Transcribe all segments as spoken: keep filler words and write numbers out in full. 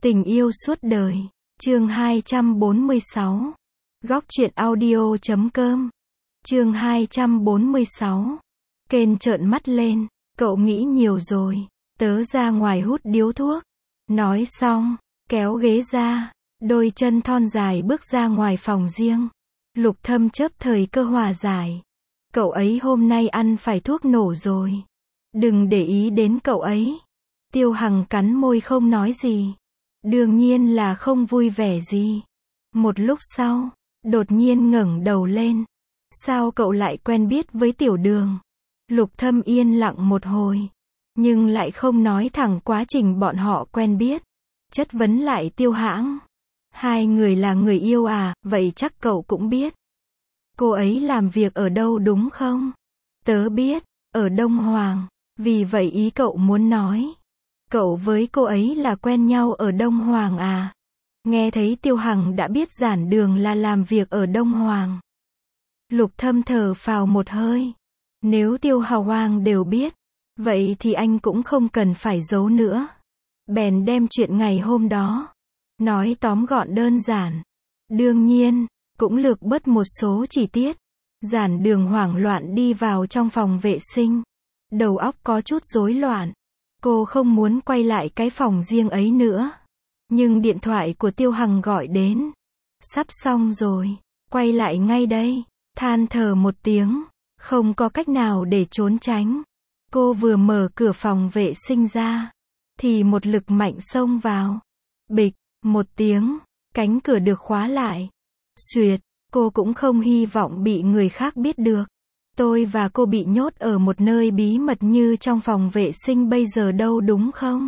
Tình yêu suốt đời. Chương hai trăm bốn mươi sáu. Góc truyện audio chấm com. Chương hai trăm bốn mươi sáu. Kên trợn mắt lên, cậu nghĩ nhiều rồi, tớ ra ngoài hút điếu thuốc. Nói xong, kéo ghế ra, đôi chân thon dài bước ra ngoài phòng riêng. Lục Thâm chớp thời cơ hòa giải. Cậu ấy hôm nay ăn phải thuốc nổ rồi. Đừng để ý đến cậu ấy. Tiêu Hằng cắn môi không nói gì. Đương nhiên là không vui vẻ gì. Một lúc sau, đột nhiên ngẩng đầu lên. Sao cậu lại quen biết với Tiểu Đường? Lục Thâm yên lặng một hồi, nhưng lại không nói thẳng quá trình bọn họ quen biết. Chất vấn lại Tiêu Hãng. Hai người là người yêu à, vậy chắc cậu cũng biết. Cô ấy làm việc ở đâu đúng không? Tớ biết, ở Đông Hoàng. Vì vậy ý cậu muốn nói, cậu với cô ấy là quen nhau ở Đông Hoàng à? Nghe thấy Tiêu Hằng đã biết Giản Đường là làm việc ở Đông Hoàng. Lục Thâm thở phào một hơi. Nếu Tiêu Hào Hoàng đều biết, vậy thì anh cũng không cần phải giấu nữa. Bèn đem chuyện ngày hôm đó nói tóm gọn đơn giản. Đương nhiên, cũng lược bớt một số chi tiết. Giản Đường hoảng loạn đi vào trong phòng vệ sinh. Đầu óc có chút rối loạn. Cô không muốn quay lại cái phòng riêng ấy nữa. Nhưng điện thoại của Tiêu Hằng gọi đến. Sắp xong rồi, quay lại ngay đây. Than thở một tiếng, không có cách nào để trốn tránh. Cô vừa mở cửa phòng vệ sinh ra, thì một lực mạnh xông vào. Bịch, một tiếng, cánh cửa được khóa lại. Xuyệt, cô cũng không hy vọng bị người khác biết được. Tôi và cô bị nhốt ở một nơi bí mật như trong phòng vệ sinh bây giờ đâu đúng không?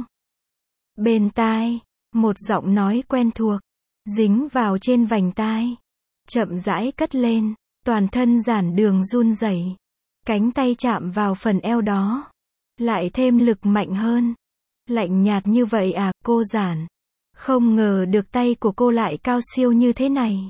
Bên tai, một giọng nói quen thuộc, dính vào trên vành tai. Chậm rãi cất lên, toàn thân Giản Đường run rẩy. Cánh tay chạm vào phần eo đó. Lại thêm lực mạnh hơn. Lạnh nhạt như vậy à, cô Giản. Không ngờ được tay của cô lại cao siêu như thế này.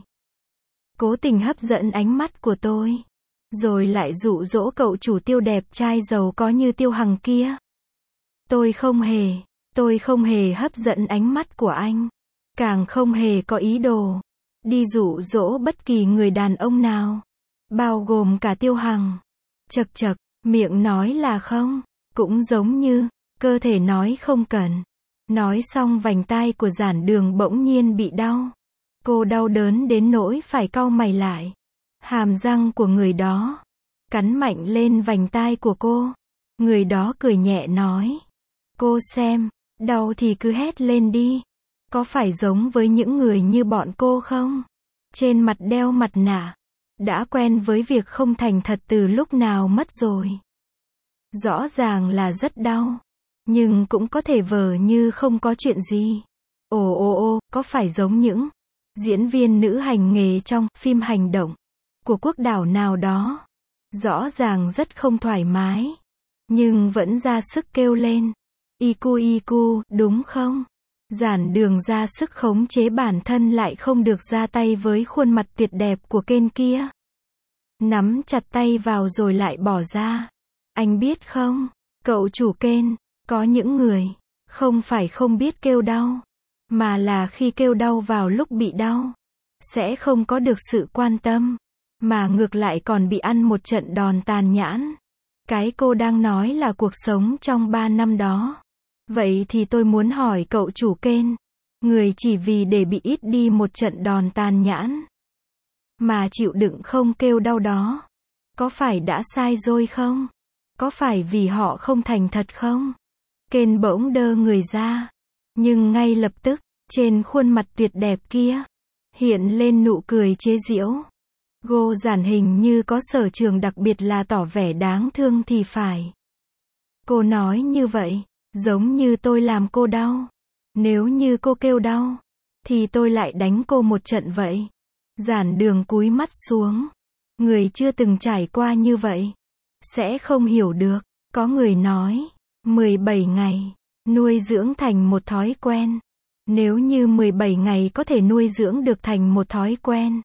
Cố tình hấp dẫn ánh mắt của tôi. Rồi lại dụ dỗ cậu chủ Tiêu đẹp trai giàu có như Tiêu Hằng kia. Tôi không hề, tôi không hề hấp dẫn ánh mắt của anh. Càng không hề có ý đồ đi dụ dỗ bất kỳ người đàn ông nào. Bao gồm cả Tiêu Hằng. Chật chật, miệng nói là không, cũng giống như, cơ thể nói không cần. Nói xong vành tai của Giản Đường bỗng nhiên bị đau. Cô đau đớn đến nỗi phải cau mày lại. Hàm răng của người đó cắn mạnh lên vành tai của cô. Người đó cười nhẹ nói. Cô xem, đau thì cứ hét lên đi. Có phải giống với những người như bọn cô không? Trên mặt đeo mặt nạ. Đã quen với việc không thành thật từ lúc nào mất rồi. Rõ ràng là rất đau. Nhưng cũng có thể vờ như không có chuyện gì. Ồ ồ ồ, có phải giống những diễn viên nữ hành nghề trong phim hành động của quốc đảo nào đó. Rõ ràng rất không thoải mái. Nhưng vẫn ra sức kêu lên. Iku iku, đúng không? Giản Đường ra sức khống chế bản thân lại không được ra tay với khuôn mặt tuyệt đẹp của Kên kia. Nắm chặt tay vào rồi lại bỏ ra. Anh biết không, cậu chủ Kên, có những người không phải không biết kêu đau, mà là khi kêu đau vào lúc bị đau, sẽ không có được sự quan tâm, mà ngược lại còn bị ăn một trận đòn tàn nhẫn. Cái cô đang nói là cuộc sống trong ba năm đó. Vậy thì tôi muốn hỏi cậu chủ Kên, người chỉ vì để bị ít đi một trận đòn tàn nhẫn mà chịu đựng không kêu đau đó, có phải đã sai rồi không? Có phải vì họ không thành thật không? Kên bỗng đơ người ra, nhưng ngay lập tức, trên khuôn mặt tuyệt đẹp kia, hiện lên nụ cười chế giễu. Cô Giản hình như có sở trường đặc biệt là tỏ vẻ đáng thương thì phải. Cô nói như vậy, giống như tôi làm cô đau. Nếu như cô kêu đau, thì tôi lại đánh cô một trận vậy. Giản Đường cúi mắt xuống. Người chưa từng trải qua như vậy sẽ không hiểu được. Có người nói, mười bảy ngày nuôi dưỡng thành một thói quen. Nếu như mười bảy ngày có thể nuôi dưỡng được thành một thói quen,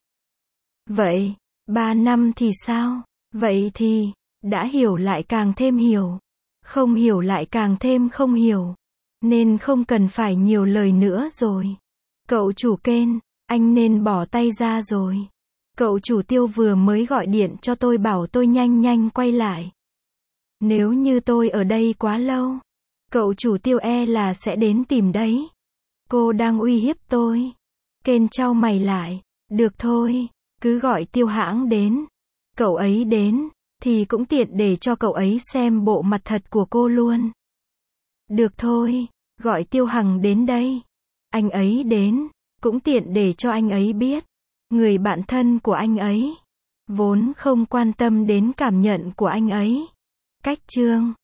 vậy ba năm thì sao? Vậy thì đã hiểu lại càng thêm hiểu, không hiểu lại càng thêm không hiểu. nên không cần phải nhiều lời nữa rồi. Cậu chủ Ken, anh nên bỏ tay ra rồi. Cậu chủ Tiêu vừa mới gọi điện cho tôi bảo tôi nhanh nhanh quay lại. Nếu như tôi ở đây quá lâu, cậu chủ Tiêu e là sẽ đến tìm đấy. Cô đang uy hiếp tôi. Ken chau mày lại. Được thôi, cứ gọi Tiêu Hãng đến. Cậu ấy đến, thì cũng tiện để cho cậu ấy xem bộ mặt thật của cô luôn. Được thôi, gọi Tiêu Hằng đến đây. Anh ấy đến, cũng tiện để cho anh ấy biết. Người bạn thân của anh ấy, vốn không quan tâm đến cảm nhận của anh ấy. Cách chương